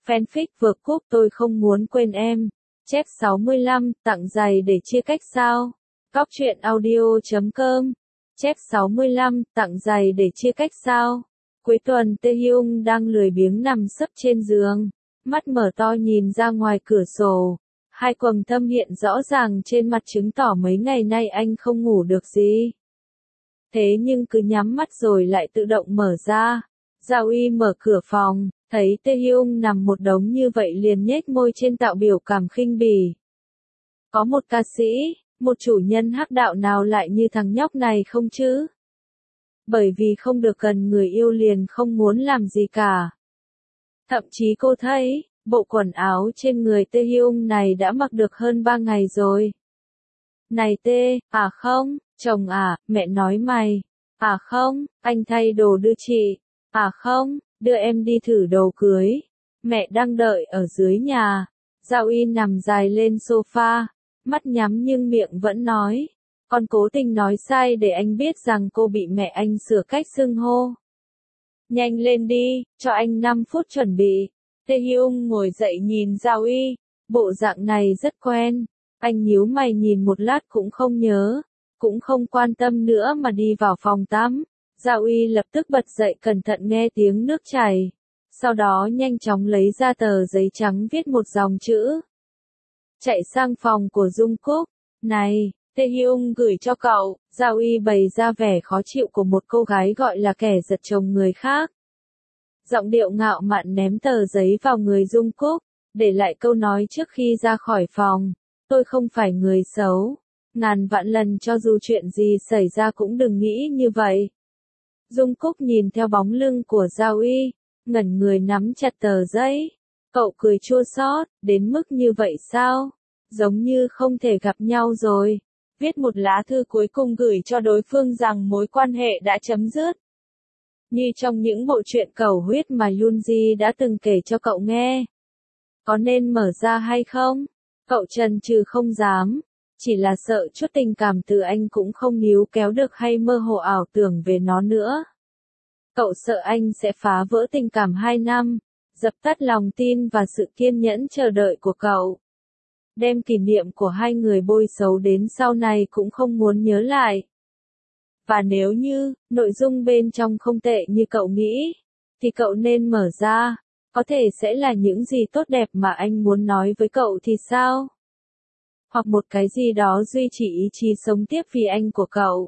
Fanfic vượt cúp tôi không muốn quên em. Chép 65, tặng giày để chia cách sao? Cóc truyện audio.com. Chép 65, tặng giày để chia cách sao? Cuối tuần Tae Hyung đang lười biếng nằm sấp trên giường, mắt mở to nhìn ra ngoài cửa sổ. Hai quầng thâm hiện rõ ràng trên mặt chứng tỏ mấy ngày nay anh không ngủ được gì. Thế nhưng cứ nhắm mắt rồi lại tự động mở ra. Giao Y mở cửa phòng, thấy Tae Hyung nằm một đống như vậy liền nhếch môi trên tạo biểu cảm khinh bỉ. Có một ca sĩ, một chủ nhân hắc đạo nào lại như thằng nhóc này không chứ? Bởi vì không được gần người yêu liền không muốn làm gì cả. Thậm chí cô thấy, bộ quần áo trên người Tae Hyung này đã mặc được hơn 3 ngày rồi. Này Tae, à không, chồng à, mẹ nói mày. À không, anh thay đồ đưa chị. À không, đưa em đi thử đồ cưới. Mẹ đang đợi ở dưới nhà. Giao Y nằm dài lên sofa, mắt nhắm nhưng miệng vẫn nói. Con cố tình nói sai để anh biết rằng cô bị mẹ anh sửa cách xưng hô. Nhanh lên đi, cho anh 5 phút chuẩn bị. Tae Hyung ngồi dậy nhìn Giao Y, bộ dạng này rất quen. Anh nhíu mày nhìn một lát cũng không nhớ, cũng không quan tâm nữa mà đi vào phòng tắm. Giao Y lập tức bật dậy cẩn thận nghe tiếng nước chảy. Sau đó nhanh chóng lấy ra tờ giấy trắng viết một dòng chữ. Chạy sang phòng của Jungkook. Này, Tae Hyung gửi cho cậu. Giao Y bày ra vẻ khó chịu của một cô gái gọi là kẻ giật chồng người khác. Giọng điệu ngạo mạn ném tờ giấy vào người Jungkook, để lại câu nói trước khi ra khỏi phòng. Tôi không phải người xấu. Ngàn vạn lần cho dù chuyện gì xảy ra cũng đừng nghĩ như vậy. Jungkook nhìn theo bóng lưng của Giao Y, ngẩn người nắm chặt tờ giấy. Cậu cười chua xót, đến mức như vậy sao? Giống như không thể gặp nhau rồi. Viết một lá thư cuối cùng gửi cho đối phương rằng mối quan hệ đã chấm dứt. Như trong những bộ truyện cầu huyết mà Yoonji đã từng kể cho cậu nghe. Có nên mở ra hay không? Cậu chần chừ không dám. Chỉ là sợ chút tình cảm từ anh cũng không níu kéo được hay mơ hồ ảo tưởng về nó nữa. Cậu sợ anh sẽ phá vỡ tình cảm 2 năm, dập tắt lòng tin và sự kiên nhẫn chờ đợi của cậu. Đem kỷ niệm của hai người bôi xấu đến sau này cũng không muốn nhớ lại. Và nếu như, nội dung bên trong không tệ như cậu nghĩ, thì cậu nên mở ra, có thể sẽ là những gì tốt đẹp mà anh muốn nói với cậu thì sao? Hoặc một cái gì đó duy trì ý chí sống tiếp vì anh của cậu.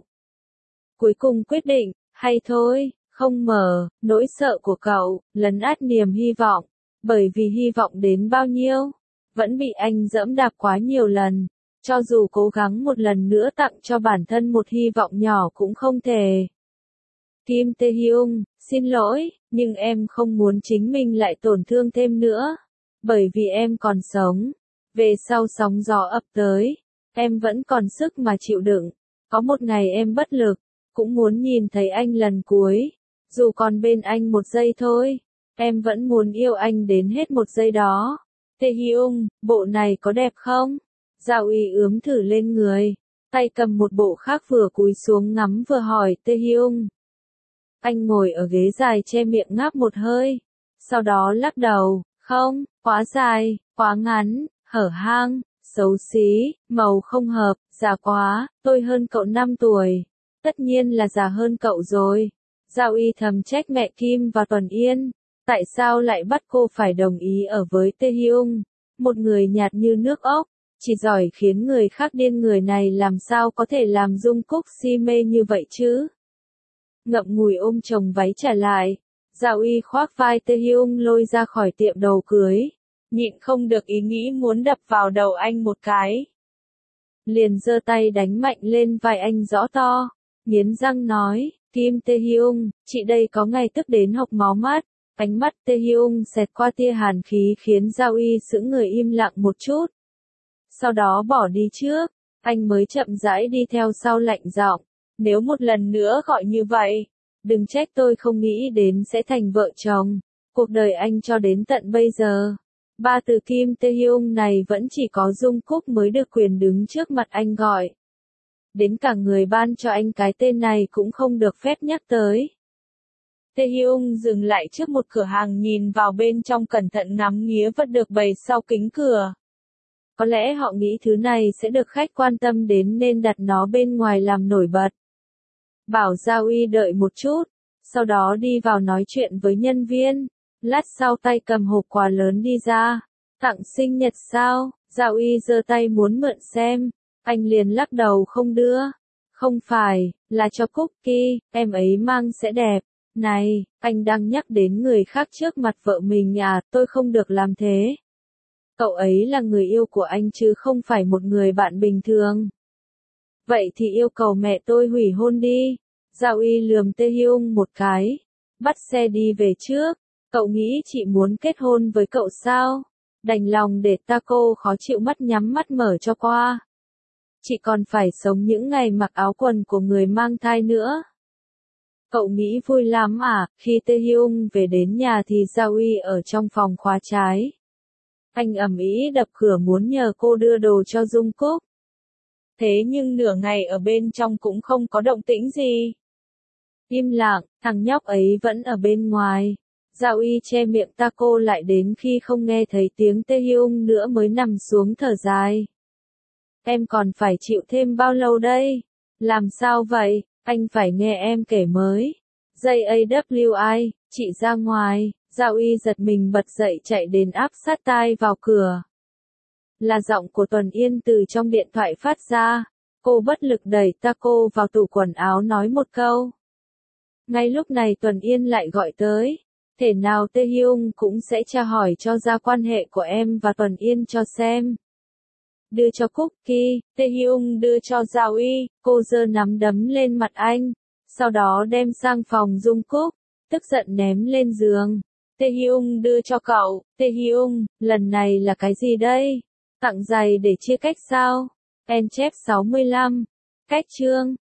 Cuối cùng quyết định, hay thôi, không mở, nỗi sợ của cậu, lấn át niềm hy vọng, bởi vì hy vọng đến bao nhiêu, vẫn bị anh giẫm đạp quá nhiều lần, cho dù cố gắng một lần nữa tặng cho bản thân một hy vọng nhỏ cũng không thể. Kim Tae Hyung, xin lỗi, nhưng em không muốn chính mình lại tổn thương thêm nữa, bởi vì em còn sống. Về sau sóng gió ập tới, em vẫn còn sức mà chịu đựng. Có một ngày em bất lực, cũng muốn nhìn thấy anh lần cuối. Dù còn bên anh một giây thôi, em vẫn muốn yêu anh đến hết một giây đó. Tae Hyung, bộ này có đẹp không? Giao Y ướm thử lên người, tay cầm một bộ khác vừa cúi xuống ngắm vừa hỏi Tae Hyung. Anh ngồi ở ghế dài che miệng ngáp một hơi, sau đó lắc đầu, không, quá dài, quá ngắn. Hở hang, xấu xí, màu không hợp, già quá, tôi hơn cậu 5 tuổi. Tất nhiên là già hơn cậu rồi. Giao Y thầm trách mẹ Kim và Tuần Yên. Tại sao lại bắt cô phải đồng ý ở với Tae Hyung? Một người nhạt như nước ốc, chỉ giỏi khiến người khác điên, người này làm sao có thể làm Jungkook si mê như vậy chứ? Ngậm ngùi ôm chồng váy trả lại. Giao Y khoác vai Tae Hyung lôi ra khỏi tiệm đồ cưới. Nhịn không được ý nghĩ muốn đập vào đầu anh một cái. Liền giơ tay đánh mạnh lên vai anh rõ to, nghiến răng nói, Kim Tae Hyung, chị đây có ngày tức đến hộc máu mắt. Ánh mắt Tae Hyung xẹt qua tia hàn khí khiến Giao Y sững người im lặng một chút. Sau đó bỏ đi trước, anh mới chậm rãi đi theo sau lạnh giọng, nếu một lần nữa gọi như vậy, đừng trách tôi không nghĩ đến sẽ thành vợ chồng. Cuộc đời anh cho đến tận bây giờ, 3 từ Kim Tae Hyung này vẫn chỉ có Jungkook mới được quyền đứng trước mặt anh gọi. Đến cả người ban cho anh cái tên này cũng không được phép nhắc tới. Taehyung dừng lại trước một cửa hàng nhìn vào bên trong cẩn thận ngắm nghía vật được bày sau kính cửa. Có lẽ họ nghĩ thứ này sẽ được khách quan tâm đến nên đặt nó bên ngoài làm nổi bật. Bảo Giao Y đợi một chút, sau đó đi vào nói chuyện với nhân viên, lát sau tay cầm hộp quà lớn đi ra. Tặng sinh nhật sao? Giao Y giơ tay muốn mượn xem, anh liền lắc đầu không đưa. Không phải, là cho Cookie, em ấy mang sẽ đẹp. Này, anh đang nhắc đến người khác trước mặt vợ mình à, tôi không được làm thế. Cậu ấy là người yêu của anh chứ không phải một người bạn bình thường. Vậy thì yêu cầu mẹ tôi hủy hôn đi. Giao Y lườm Taehyung một cái, bắt xe đi về trước. Cậu nghĩ chị muốn kết hôn với cậu sao? Đành lòng để Taco khó chịu mắt nhắm mắt mở cho qua. Chị còn phải sống những ngày mặc áo quần của người mang thai nữa. Cậu nghĩ vui lắm à? Khi Taehyung về đến nhà thì Giao Y ở trong phòng khóa trái. Anh ầm ĩ đập cửa muốn nhờ cô đưa đồ cho Jungkook. Thế nhưng nửa ngày ở bên trong cũng không có động tĩnh gì. Im lặng, thằng nhóc ấy vẫn ở bên ngoài. Giao Y che miệng Taco lại đến khi không nghe thấy tiếng Taehyung nữa mới nằm xuống thở dài. Em còn phải chịu thêm bao lâu đây? Làm sao vậy? Anh phải nghe em kể mới. JAWI, chị ra ngoài. Giao Y giật mình bật dậy chạy đến áp sát tai vào cửa. Là giọng của Tuần Yên từ trong điện thoại phát ra. Cô bất lực đẩy Taco vào tủ quần áo nói một câu. Ngay lúc này Tuần Yên lại gọi tới. Thể nào Taehyung cũng sẽ tra hỏi cho ra quan hệ của em và Tuần Yên cho xem. Đưa cho Cookie, Taehyung đưa cho Giao Y, cô giơ nắm đấm lên mặt anh. Sau đó đem sang phòng Jungkook, tức giận ném lên giường. Taehyung đưa cho cậu, Taehyung, lần này là cái gì đây? Tặng giày để chia cách sao? En chép 65. Cách chương.